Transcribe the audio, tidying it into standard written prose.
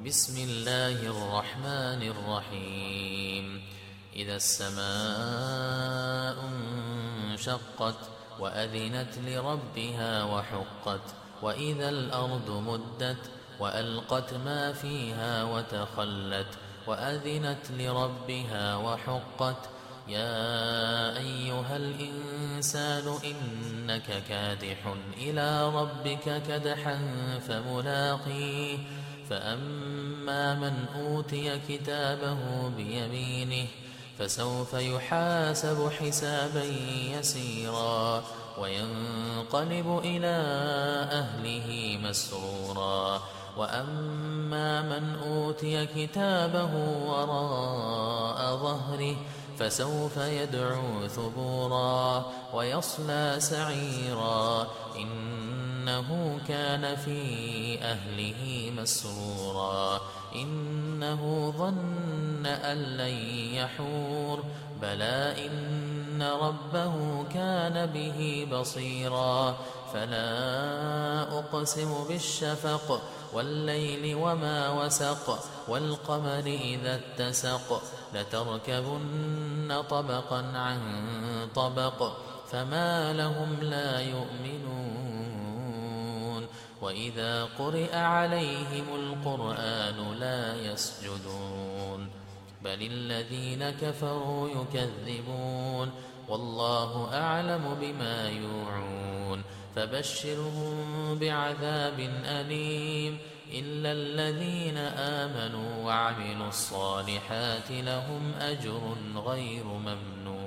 بسم الله الرحمن الرحيم إذا السماء انشقت وأذنت لربها وحقت وإذا الأرض مدت وألقت ما فيها وتخلت وأذنت لربها وحقت يا أيها الإنسان إنك كادح إلى ربك كدحا فملاقيه فأما من أوتي كتابه بيمينه فسوف يحاسب حسابا يسيرا وينقلب إلى أهله مسرورا وأما من أوتي كتابه وراء ظهره فسوف يدعو ثبورا ويصلى سعيرا إنه كان في أهله مسرورا إنه ظن أن لن يحور بلى إن ربه كان به بصيرا فلا أقسم بالشفق والليل وما وسق والقمر إذا اتسق لتركبن طبقا عن طبق فما لهم لا يؤمنون وإذا قرئ عليهم القرآن لا يسجدون بل الذين كفروا يكذبون والله أعلم بما يوعون فبشرهم بعذاب أليم إلا الذين آمنوا وعملوا الصالحات لهم أجر غير ممنون